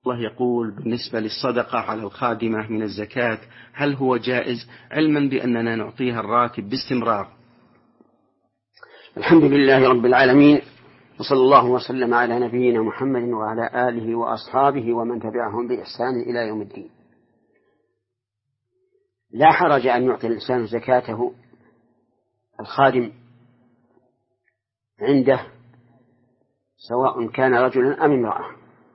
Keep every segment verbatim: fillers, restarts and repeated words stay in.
الله يقول بالنسبة للصدقة على الخادمة من الزكاة هل هو جائز علما بأننا نعطيها الراتب باستمرار؟ الحمد لله رب العالمين، وصلى الله وسلم على نبينا محمد وعلى آله وأصحابه ومن تبعهم بإحسان إلى يوم الدين. لا حرج أن يعطي الإنسان زكاته الخادم عنده سواء كان رجلا أم امرأة،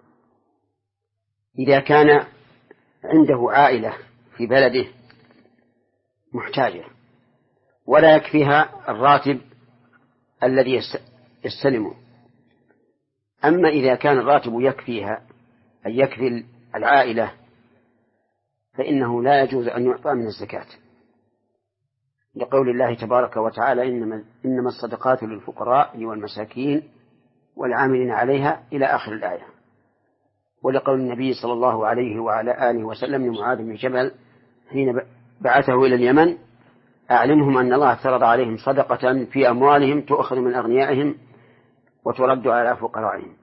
إذا كان عنده عائلة في بلده محتاجة ولا يكفيها الراتب الذي يستلمه. أما إذا كان الراتب يكفيها أي يكفي العائلة فإنه لا يجوز أن يعطى من الزكاة، لقول الله تبارك وتعالى: إنما, إنما الصدقات للفقراء والمساكين والعاملين عليها إلى آخر الآية. ولقول النبي صلى الله عليه وعلى آله وسلم لمعاذ بن جبل حين بعثه إلى اليمن: أعلمهم أن الله افترض عليهم صدقة في أموالهم تؤخذ من أغنيائهم وترد على فقرائهم.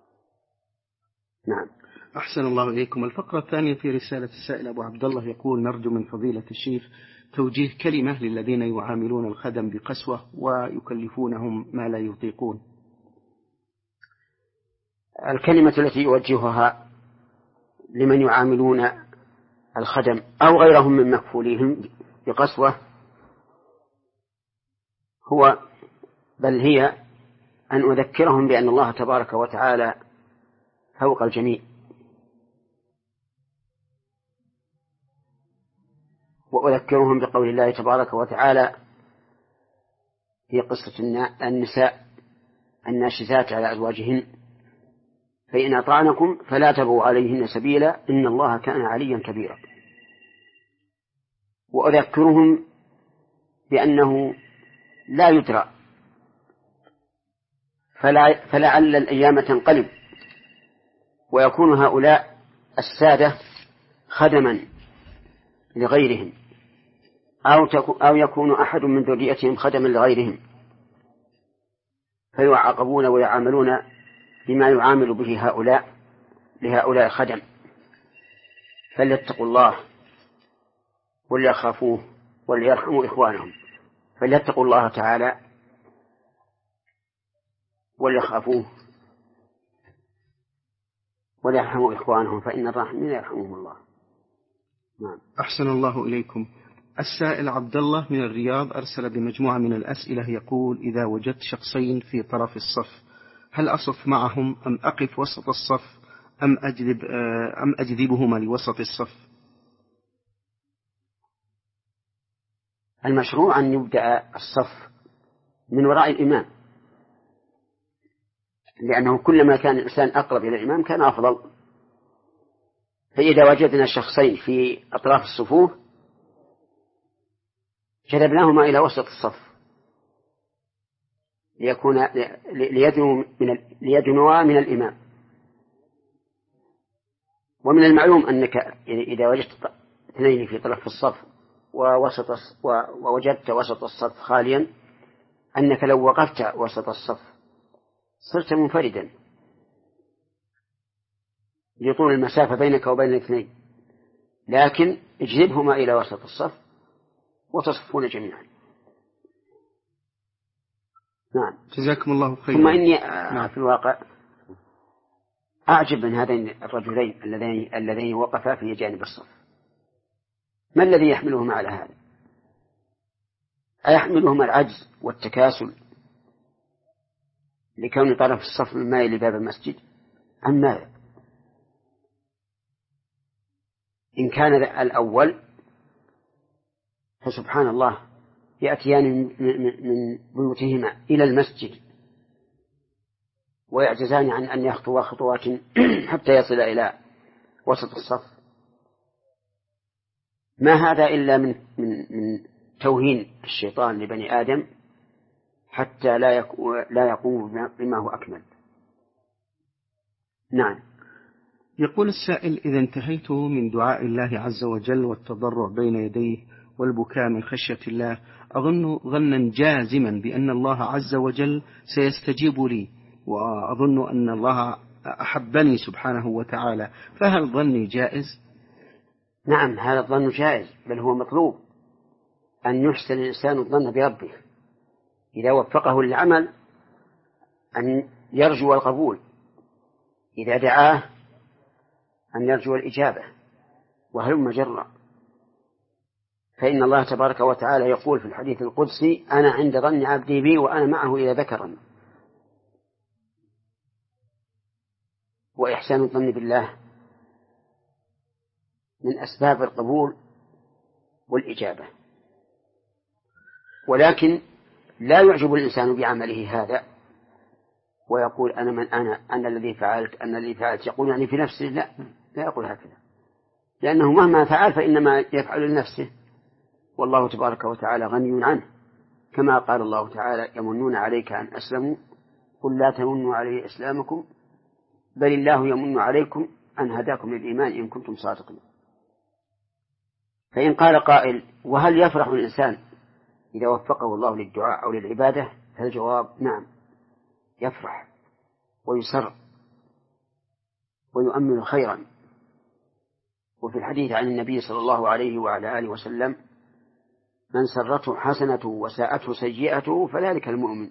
نعم. أحسن الله إليكم. الفقرة الثانية في رسالة السائل أبو عبد الله يقول: نرجو من فضيلة الشيخ توجيه كلمة للذين يعاملون الخدم بقسوة ويكلفونهم ما لا يطيقون. الكلمة التي يوجهها لمن يعاملون الخدم أو غيرهم من مكفوليهم بقسوة هو بل هي أن أذكرهم بأن الله تبارك وتعالى فوق الجميع، وأذكرهم بقول الله تبارك وتعالى في قصة النساء الناشزات على أزواجهن: فإن أطعنكم فلا تبغوا عليهن سبيلا إن الله كان عليا كبيرا. وأذكرهم بأنه لا يدرى، فلا فلعل الأيام تنقلب ويكون هؤلاء السادة خدما لغيرهم، أو, أو يكون أحد من ذريتهم خدما لغيرهم فيعاقبون ويعاملون بما يعامل به هؤلاء لهؤلاء الخدم. فليتقوا الله وليخافوه وليرحموا إخوانهم. فليتقوا الله تعالى وليخافوه وليرحموا إخوانهم فإن الراحمين يرحمهم الله. نعم. أحسن الله إليكم. السائل عبد الله من الرياض أرسل بمجموعة من الأسئلة يقول: إذا وجدت شخصين في طرف الصف هل أصف معهم أم أقف وسط الصف أم أجذب أم أجذبهما لوسط الصف؟ المشروع أن يبدأ الصف من وراء الإمام، لأنه كلما كان الإنسان أقرب إلى الإمام كان أفضل. فإذا وجدنا شخصين في أطراف الصفوف جذبناهما إلى وسط الصف ليكون ليدنوا من ليدنوا من الإمام. ومن المعلوم أنك إذا وجدت اثنين في طرف الصف ووسط ووجدت وسط الصف خاليا أنك لو وقفت وسط الصف صرت منفردا لطول المسافة بينك وبين الاثنين، لكن اجذبهما إلى وسط الصف وتصفون جميعا. نعم. جزاكم الله خيرا. ثم إني نعم. في الواقع أعجب من هذين الرجلين اللذين اللذين وقفا في جانب الصف، ما الذي يحملهما على هذا؟ أيحملهما العجز والتكاسل لكون طرف الصف من ماء لباب المسجد أم ماذا؟ إن كان الأول فسبحان الله يأتيان من بيوتهما إلى المسجد ويعجزان عن أن يخطوا خطوات حتى يصل إلى وسط الصف. ما هذا إلا من, من, من توهين الشيطان لبني آدم حتى لا لا يقوم بما هو أكمل. نعم. يقول السائل: إذا انتهيت من دعاء الله عز وجل والتضرع بين يديه والبكاء من خشية الله أظن ظنا جازما بأن الله عز وجل سيستجيب لي، وأظن أن الله أحبني سبحانه وتعالى، فهل ظني جائز؟ نعم، هذا الظن جائز، بل هو مطلوب أن يحسن الإنسان الظن بربه إذا وفقه للعمل، أن يرجو القبول، إذا دعاه أن يرجو الإجابة، وهلم جرا. فإن الله تبارك وتعالى يقول في الحديث القدسي: أنا عند ظن عبدي بي وأنا معه إذا ذكرني. وإحسان الظن بالله من أسباب القبول والإجابة، ولكن لا يعجب الإنسان بعمله هذا ويقول: أنا من أنا أنا الذي فعلت أنا الذي فعلت يقول يعني في نفسه. لا لا يقول هكذا، لأنه مهما فعل فإنما يفعل لنفسه، والله تبارك وتعالى غني عنه، كما قال الله تعالى: يمنون عليك أن أسلموا قل لا تمنوا علي إسلامكم بل الله يمن عليكم أن هداكم للإيمان إن كنتم صادقين. فإن قال قائل: وهل يفرح الإنسان إذا وفقه الله للدعاء أو للعبادة؟ فالجواب: نعم، يفرح ويسر ويؤمل خيرا. وفي الحديث عن النبي صلى الله عليه وعلى آله وسلم: من سرته حسنته وساءته سيئته فذلك المؤمن.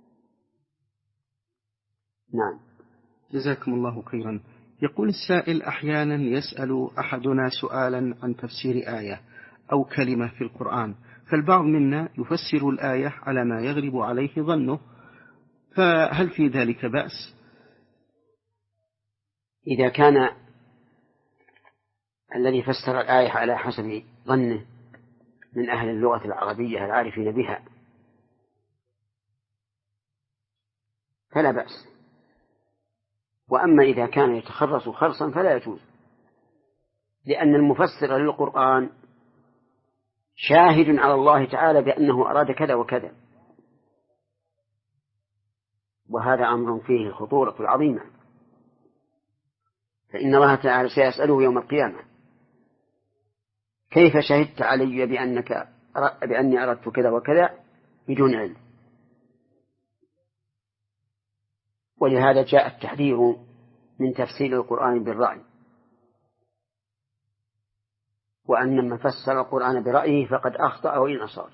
نعم. جزاكم الله خيرا. يقول السائل: أحيانا يسأل أحدنا سؤالا عن تفسير آية أو كلمة في القرآن، فالبعض منا يفسر الآية على ما يغلب عليه ظنه، فهل في ذلك بأس؟ إذا كان الذي فسر الآية على حسب ظنه من أهل اللغة العربية العارفين بها فلا بأس، وأما إذا كان يتخرص خرصا فلا يجوز، لأن المفسر للقرآن شاهد على الله تعالى بأنه أراد كذا وكذا، وهذا أمر فيه خطورة عظيمة، فإن الله تعالى سيسأله يوم القيامة: كيف شهدت علي بأنك بأني أردت كذا وكذا بدون علم؟ ولهذا جاء التحذير من تفسير القرآن بالرأي، وأن من فسر القرآن برأيه فقد أخطأ وإن أصاب.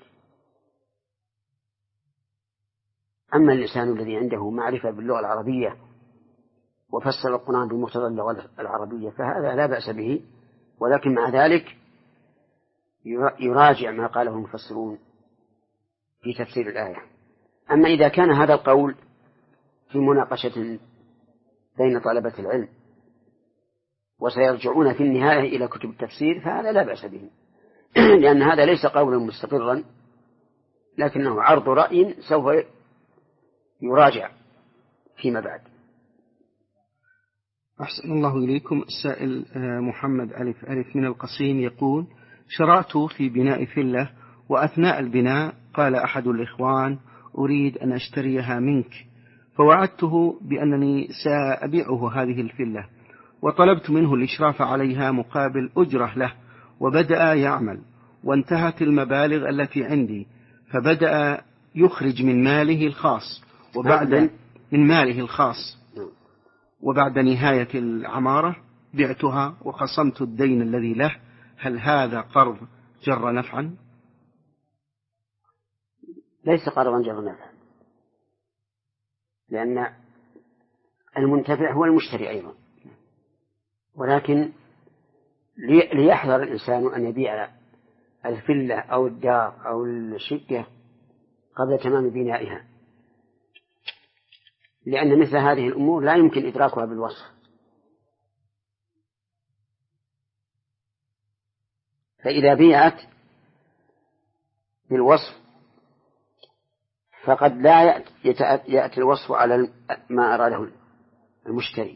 أما الإنسان الذي عنده معرفة باللغة العربية وفسر القرآن بمقتضى اللغة العربية فهذا لا بأس به، ولكن مع ذلك يراجع ما قاله المفسرون في تفسير الآية. أما إذا كان هذا القول في مناقشة بين طلبة العلم وسيرجعون في النهاية إلى كتب التفسير فهذا لا بأس به، لأن هذا ليس قولا مستقرا، لكنه عرض رأي سوف يراجع فيما بعد. أحسن الله إليكم. السائل محمد ألف ألف من القصيم يقول: شرعت في بناء فيلة، وأثناء البناء قال أحد الإخوان: أريد أن أشتريها منك، فوعدته بأنني سأبيعه هذه الفيلة، وطلبت منه الإشراف عليها مقابل أجرة له، وبدأ يعمل وانتهت المبالغ التي عندي، فبدأ يخرج من ماله الخاص وبعد من ماله الخاص وبعد نهاية العمارة بعتها وخصمت الدين الذي له، هل هذا قرض جر نفعا؟ ليس قرضا جر نفعا، لأن المنتفع هو المشتري أيضا، ولكن ليحذر الإنسان أن يبيع الفلة أو الدار أو الشقة قبل تمام بنائها، لأن مثل هذه الأمور لا يمكن إدراكها بالوصف، فإذا بيعت بالوصف فقد لا يأتي الوصف على ما أراده المشتري.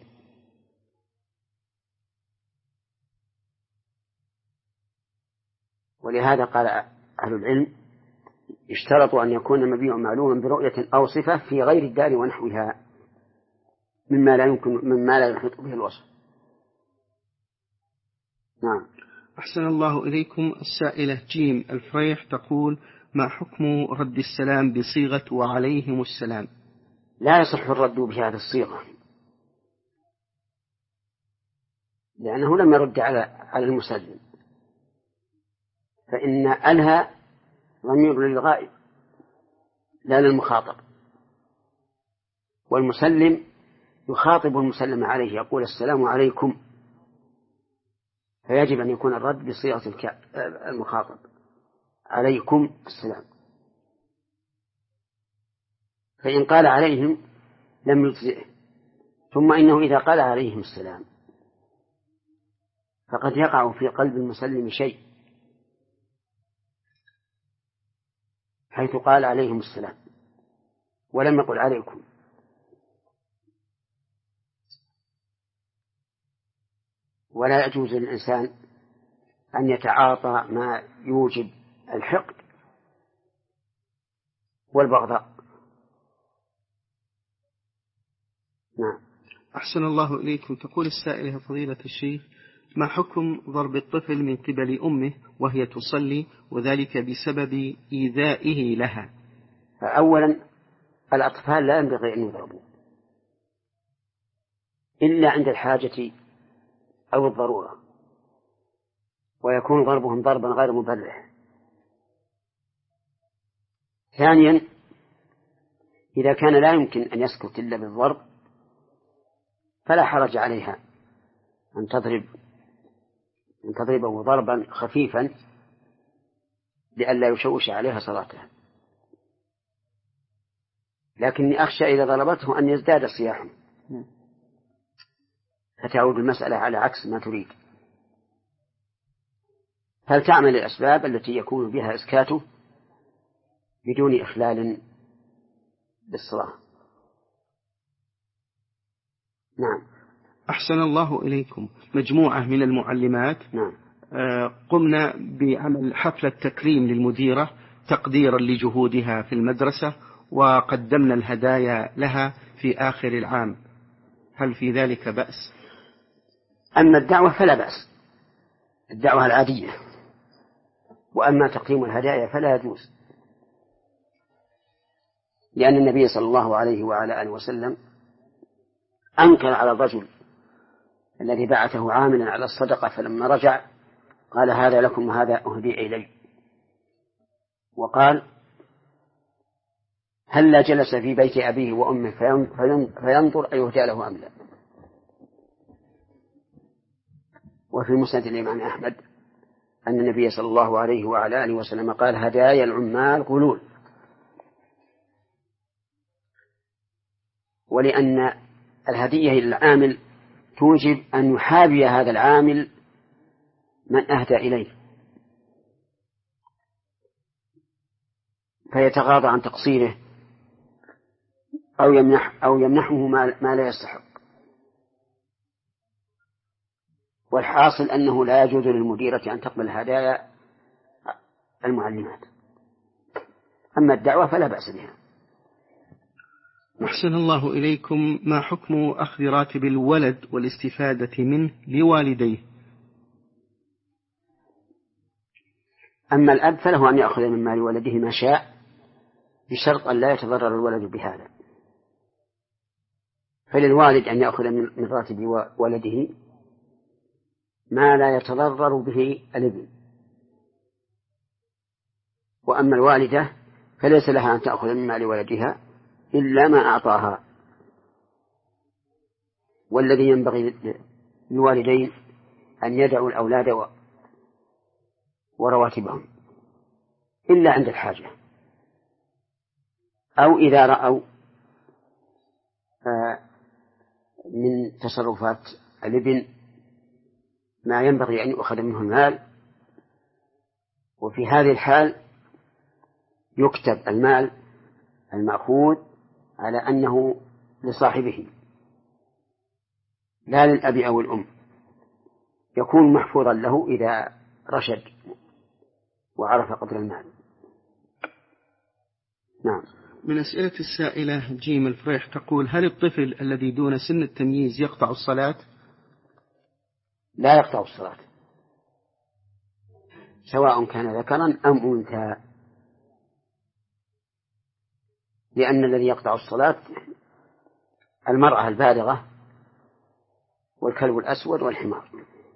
ولهذا قال أهل العلم: اشترطوا أن يكون المبيع معلوما برؤية أو صفة في غير الدار ونحوها مما لا يمكن مما لا يحيط به الوصف. نعم. أحسن الله إليكم. السائلة جيم الفريح تقول: ما حكم رد السلام بصيغة وعليهم السلام؟ لا يصح الرد بهذه الصيغة، لأنه لم يرد على على المسلم، فإن ألها ضمير للغائب لا للمخاطب، والمسلم يخاطب المسلم عليه يقول السلام عليكم، فيجب أن يكون الرد بصيغة المخاطب عليكم السلام. فإن قال عليهم لم يجزئه، ثم إنه إذا قال عليهم السلام فقد يقع في قلب المسلم شيء، حيث قال عليهم السلام ولم يقل عليكم. ولا يجوز للإنسان أن يتعاطى ما يوجب الحقد والبغضاء. نعم. أحسن الله إليكم. تقول السائلة فضيلة الشيخ: ما حكم ضرب الطفل من قبل أمه وهي تصلي وذلك بسبب إيذائه لها؟ أولا الأطفال لا ينبغي أن يضربوا إلا عند الحاجة أو الضرورة، ويكون ضربهم ضربا غير مبرح. ثانيا إذا كان لا يمكن أن يسكت إلا بالضرب فلا حرج عليها أن تضرب أن تضربه ضربا خفيفا لئلا يشوش عليها صلاتها، لكني أخشى إذا ضربته أن يزداد صياحا فتعود المسألة على عكس ما تريد. هل تعمل الأسباب التي يكون بها إسكاته بدون إخلال بالصلاة؟ نعم. أحسن الله إليكم. مجموعة من المعلمات نعم. قمنا بعمل حفلة تكريم للمديرة تقديرا لجهودها في المدرسة، وقدمنا الهدايا لها في آخر العام، هل في ذلك بأس؟ أما الدعوة فلا بأس، الدعوة العادية، وأما تقديم الهدايا فلا يجوز، لأن النبي صلى الله عليه وعلى آله وسلم أنكر على الرجل الذي بعثه عاملا على الصدقة، فلما رجع قال هذا لكم وهذا أهدي إلي، وقال هل جلس في بيت أبيه وأمه فينظر أيهدى له أم لا. وفي مسند الإمام أحمد أن النبي صلى الله عليه وعلى آله وسلم قال هدايا العمال غلول، ولأن الهدية للعامل توجب أن يحابي هذا العامل من أهدى إليه فيتغاضى عن تقصيره أو يمنح أو يمنحه ما لا يستحق. والحاصل أنه لا يجوز للمديرة أن تقبل هدايا المعلمات، أما الدعوة فلا بأس بها. أحسن الله إليكم. ما حكم أخذ راتب الولد والاستفادة منه لوالديه؟ أما الأب فله أن يأخذ من مال ولده ما شاء بشرط أن لا يتضرر الولد بهذا، فللوالد أن يأخذ من راتب ولده ما لا يتضرر به الابن، وأما الوالدة فليس لها أن تأخذ من مال ولدها إلا ما أعطاها. والذي ينبغي للوالدين أن يدعوا الأولاد ورواتبهم إلا عند الحاجة، أو إذا رأوا من تصرفات الابن ما ينبغي أن يؤخذ منه المال، وفي هذه الحال يكتب المال المأخوذ على أنه لصاحبه لا للأب أو الأم، يكون محفوظا له إذا رشد وعرف قدر المال. نعم. من أسئلة السائلة جيم الفريح تقول: هل الطفل الذي دون سن التمييز يقطع الصلاة؟ لا يقطع الصلاة سواء كان ذكرا أم أنثى، لأن الذي يقطع الصلاة المرأة البالغة والكلب الأسود والحمار.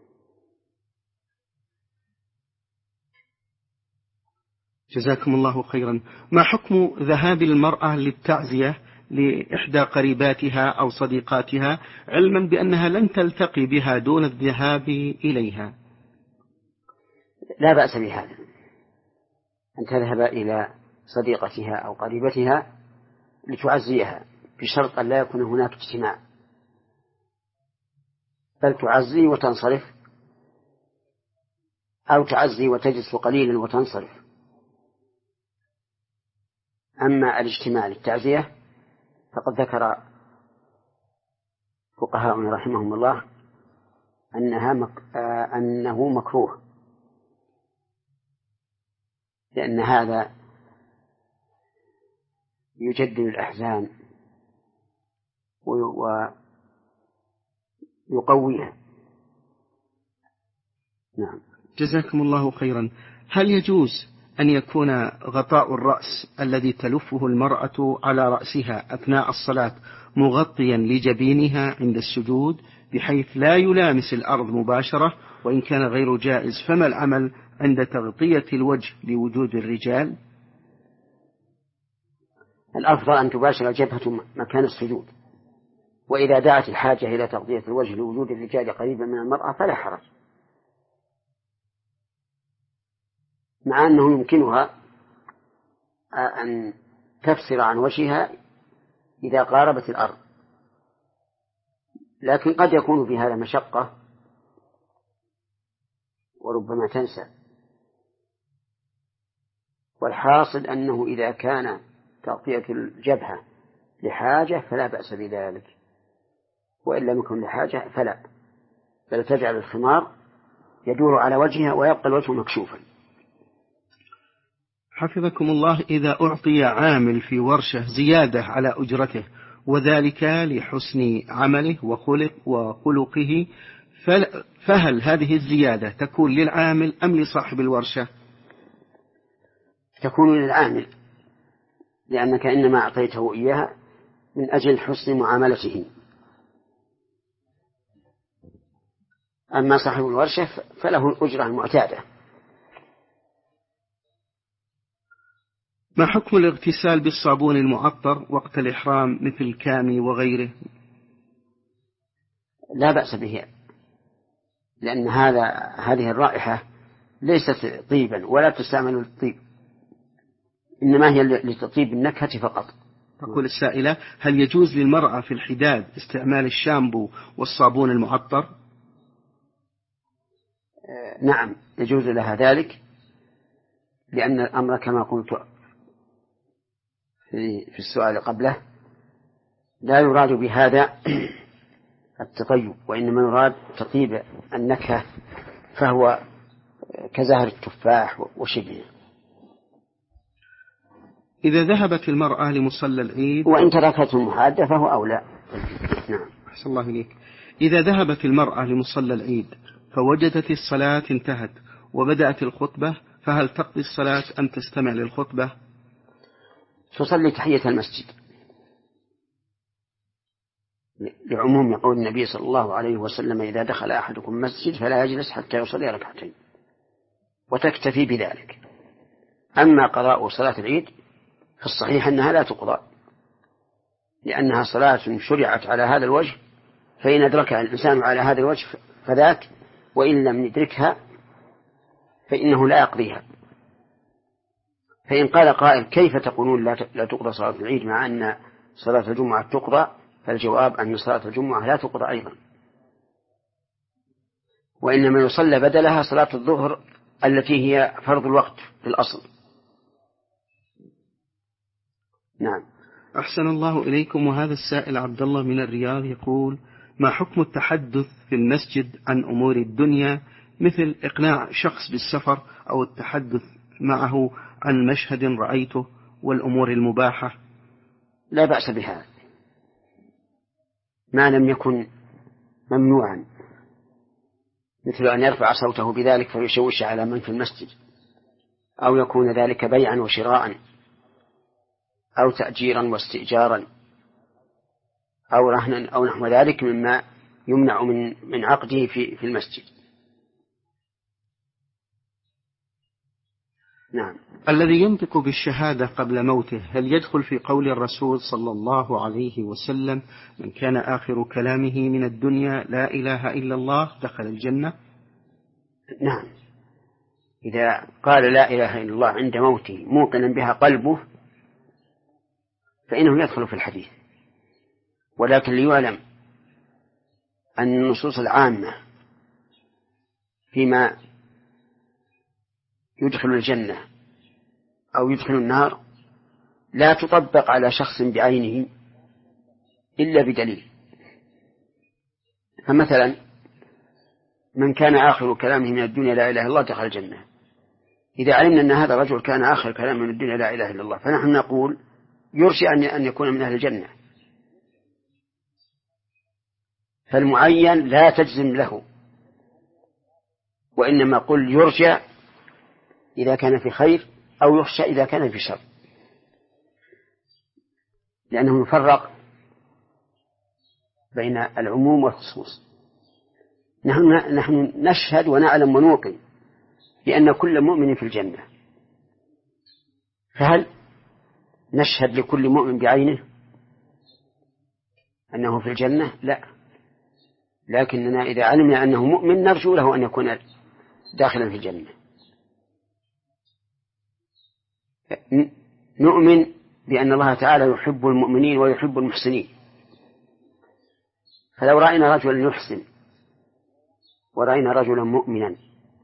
جزاكم الله خيرا. ما حكم ذهاب المرأة للتعزية لإحدى قريباتها أو صديقاتها علما بأنها لن تلتقي بها دون الذهاب إليها؟ لا بأس بهذا، أن تذهب إلى صديقتها أو قريبتها لتعزيها بشرط أن لا يكون هناك اجتماع، بل تعزي وتنصرف، أو تعزي وتجلس قليلا وتنصرف. أما الاجتماع للتعزية فقد ذكر فقهاؤنا رحمهم الله أنها مك... آه أنه مكروه، لأن هذا يجدد الأحزان ويقويها. نعم. جزاكم الله خيرا. هل يجوز أن يكون غطاء الرأس الذي تلفه المرأة على رأسها أثناء الصلاة مغطيا لجبينها عند السجود بحيث لا يلامس الأرض مباشرة، وإن كان غير جائز فما العمل عند تغطية الوجه لوجود الرجال؟ الأفضل أن تباشر الجبهة مكان السجود، وإذا دعت الحاجة إلى تغطية الوجه لوجود الرجال قريبا من المرأة فلا حرج، مع أنه يمكنها أن تفصل عن وجهها إذا قاربت الأرض، لكن قد يكون في هذا مشقة وربما تنسى. والحاصل أنه إذا كان تغطية الجبهة لحاجة فلا بأس بذلك، وإن لم يكن لحاجة فلا، بل تجعل الخمار يدور على وجهها ويبقى الوجه مكشوفا. حفظكم الله، إذا أعطي عامل في ورشة زيادة على أجرته وذلك لحسن عمله وخلق وخلقه، فهل هذه الزيادة تكون للعامل أم لصاحب الورشة؟ تكون للعامل، لأنك إنما أعطيته إياها من أجل حسن معاملته. أما صاحب الورشة فله الأجرة المعتادة. ما حكم الاغتسال بالصابون المعطر وقت الإحرام مثل الكامي وغيره؟ لا بأس به، لأن هذا هذه الرائحة ليست طيبا ولا تستعمل للطيب، إنما هي لتطيب النكهة فقط. تقول السائلة: هل يجوز للمرأة في الحداد استعمال الشامبو والصابون المعطر؟ نعم يجوز لها ذلك، لأن الأمر كما قلت في السؤال قبله لا يراد بهذا التطيب، وإنما يراد تطيب النكهة، فهو كزهر التفاح وشبهه. إذا ذهبت المرأة لمصلى العيد وإن تركته المحادة فهو أولى. نعم. أحسن الله إليك. إذا ذهبت المرأة لمصلى العيد فوجدت الصلاة انتهت وبدأت الخطبة، فهل تقضي الصلاة أم تستمع للخطبة؟ تصلي تحية المسجد، لعموم قول النبي صلى الله عليه وسلم: إذا دخل أحدكم مسجد فلا يجلس حتى يصلي ركعتين، وتكتفي بذلك. أما قضاء صلاة العيد فالصحيح أنها لا تقضى، لأنها صلاة شرعت على هذا الوجه، فإن أدركها الإنسان على هذا الوجه فذاك، وإن لم يدركها فإنه لا يقضيها. فإن قال قائل: كيف تقولون لا تقضى صلاة العيد مع أن صلاة الجمعة تقضى؟ فالجواب أن صلاة الجمعة لا تقضى أيضا، وإنما يصلى بدلها صلاة الظهر التي هي فرض الوقت في الأصل. نعم. أحسن الله إليكم. وهذا السائل عبد الله من الرياض يقول: ما حكم التحدث في المسجد عن أمور الدنيا، مثل إقناع شخص بالسفر أو التحدث معه عن مشهد رأيته والأمور المباحة؟ لا بأس بهذا ما لم يكن ممنوعا، مثل أن يرفع صوته بذلك فيشوش على من في المسجد، أو يكون ذلك بيعا وشراء، أو تأجيرا واستئجارا، أو رهنا، أو نحو ذلك مما يمنع من من عقده في في المسجد. نعم. الذي ينطق بالشهادة قبل موته هل يدخل في قول الرسول صلى الله عليه وسلم من كان آخر كلامه من الدنيا لا إله إلا الله دخل الجنة؟ نعم، إذا قال لا إله إلا الله عند موته موقنا بها قلبه فإنه يدخل في الحديث، ولكن ليعلم أن النصوص العامة فيما يدخل الجنة أو يدخل النار لا تطبق على شخص بعينه إلا بدليل. فمثلا من كان آخر كلامه من الدنيا لا إله إلا الله دخل الجنة، إذا علمنا أن هذا الرجل كان آخر كلامه من الدنيا لا إله إلا الله فنحن نقول يرشي أن يكون من أهل الجنة، فالمعين لا تجزم له، وإنما قل يرجى إذا كان في خير أو يخشى إذا كان في شر، لأنه يفرق بين العموم والخصوص. نحن نحن نشهد ونعلم ونوقن بأن كل مؤمن في الجنة، فهل نشهد لكل مؤمن بعينه أنه في الجنة؟ لا، لكننا إذا علمنا أنه مؤمن نرجو له أن يكون داخلا في الجنة. نؤمن بأن الله تعالى يحب المؤمنين ويحب المحسنين، فلو رأينا رجلا يحسن ورأينا رجلا مؤمنا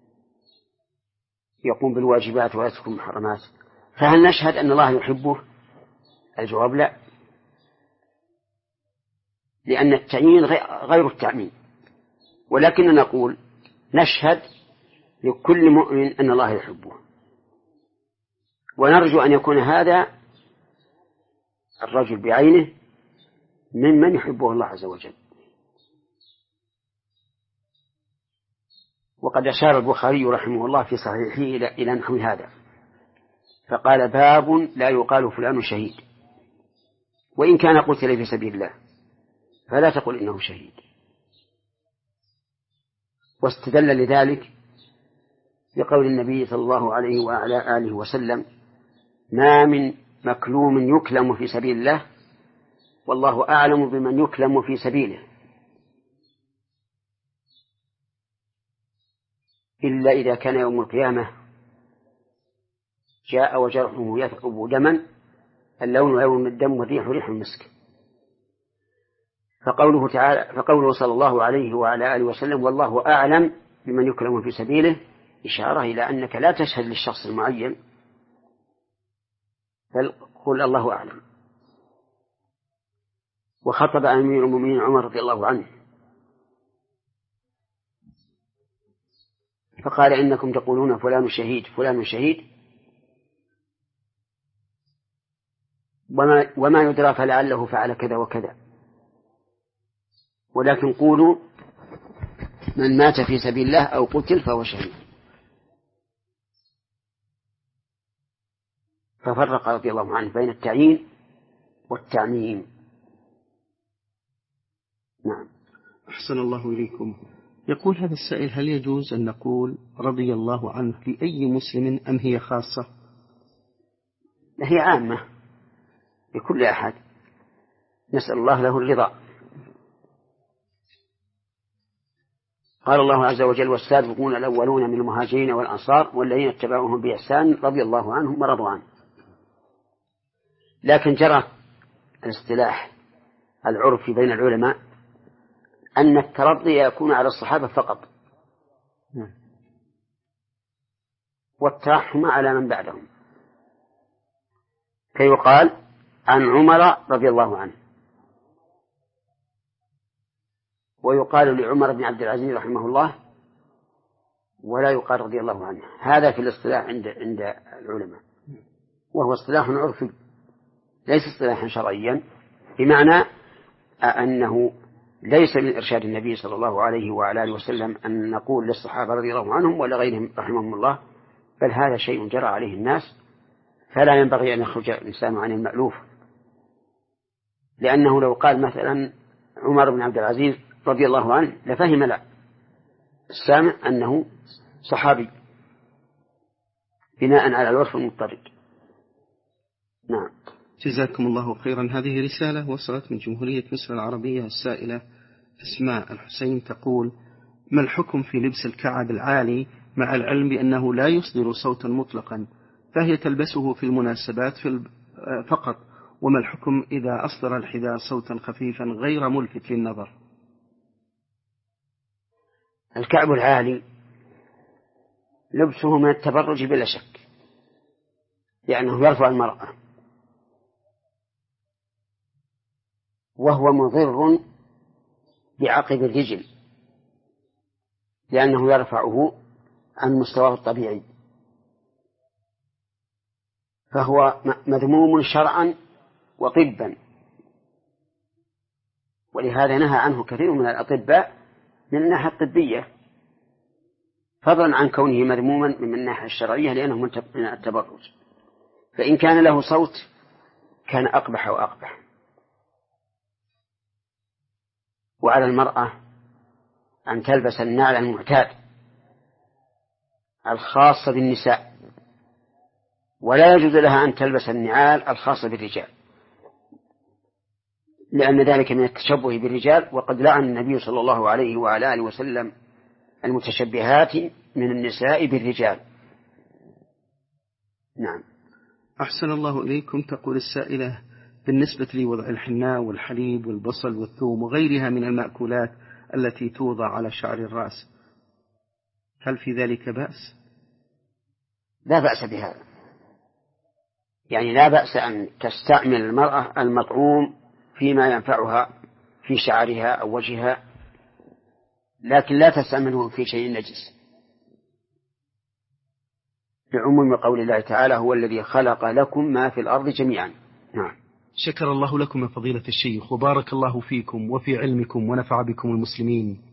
يقوم بالواجبات ويترك المحرمات فهل نشهد أن الله يحبه؟ الجواب لا، لأن التعيين غير التعميم، ولكن نقول نشهد لكل مؤمن أن الله يحبه، ونرجو أن يكون هذا الرجل بعينه ممن يحبه الله عز وجل. وقد أشار البخاري رحمه الله في صحيحه إلى نحو هذا فقال باب لا يقال فلان شهيد، وإن كان قتل في سبيل الله فلا تقل إنه شهيد. واستدل لذلك بقول النبي صلى الله عليه وعلى آله وسلم ما من مكلوم يكلم في سبيل الله والله أعلم بمن يكلم في سبيله إلا إذا كان يوم القيامة جاء وجرحه يثعب دما اللون لون الدم والريح ريح المسك. فقوله تعالى فقوله صلى الله عليه وعلى آله وسلم والله أعلم بمن يكلم في سبيله إشارة إلى أنك لا تشهد للشخص المعين بل قل الله أعلم. وخطب أمير المؤمنين عمر رضي الله عنه فقال إنكم تقولون فلان شهيد فلان شهيد وما, وما يدرى فلعله فعل كذا وكذا، ولكن قولوا من مات في سبيل الله أو قتل فهو شهيد. ففرق رضي الله عنه بين التعيين والتعميم. نعم. أحسن الله إليكم. يقول هذا السائل هل يجوز أن نقول رضي الله عنه لأي مسلم أم هي خاصة؟ هي عامة لكل أحد، نسأل الله له الرضا. قال الله عز وجل والسابقون الأولون من المهاجرين والأنصار والذين اتبعوهم بإحسان رضي الله عنهم ورضوا عنه. لكن جرى الاصطلاح العرفي بين العلماء أن الترضي يكون على الصحابة فقط والترحم على من بعدهم، فيقال عن عمر رضي الله عنه ويقال لعمر بن عبد العزيز رحمه الله ولا يقال رضي الله عنه. هذا في الاصطلاح عند عند العلماء، وهو اصطلاح عرفي ليس اصطلاحا شرعيا، بمعنى أنه ليس من إرشاد النبي صلى الله عليه وعلى آله وسلم أن نقول للصحابة رضي الله عنهم ولا غيرهم رحمهم الله، بل هذا شيء جرى عليه الناس، فلا ينبغي أن يخرج الإنسان عن المألوف. لأنه لو قال مثلا عمر بن عبد العزيز رضي الله عنه لفهم لا السامع أنه صحابي بناء على الوصف المضطرد. نعم. جزاكم الله خيرا. هذه رسالة وصلت من جمهورية مصر العربية. السائلة أسماء الحسين تقول: ما الحكم في لبس الكعب العالي مع العلم بأنه لا يصدر صوتا مطلقا، فهي تلبسه في المناسبات في فقط، وما الحكم إذا أصدر الحذاء صوتا خفيفا غير ملفت للنظر؟ الكعب العالي لبسه من التبرج بلا شك، لأنه يرفع المرأة، وهو مضر بعقب الرجل لأنه يرفعه عن مستواه الطبيعي، فهو مذموم شرعا وطبا، ولهذا نهى عنه كثير من الأطباء من الناحية الطبية، فضلا عن كونه مذموما من الناحية الشرعية لأنه من التبرج. فإن كان له صوت كان أقبح وأقبح. وعلى المرأة أن تلبس النعل المعتاد الخاصة بالنساء، ولا يجوز لها أن تلبس النعال الخاصة بالرجال، لأن ذلك من التشبه بالرجال، وقد لعن النبي صلى الله عليه وعلى آله وسلم المتشبهات من النساء بالرجال. نعم. أحسن الله إليكم. تقول السائلة: بالنسبة لوضع الحناء والحليب والبصل والثوم وغيرها من المأكولات التي توضع على شعر الرأس، هل في ذلك بأس؟ لا بأس بهذا، يعني لا بأس أن تستعمل المرأة المطعوم فيما ينفعها في شعرها أو وجهها، لكن لا تستعمله في شيء نجس، لعموم قول الله تعالى: هو الذي خلق لكم ما في الأرض جميعا. نعم. شكر الله لكم يا فضيلة الشيخ، وبارك الله فيكم وفي علمكم ونفع بكم المسلمين.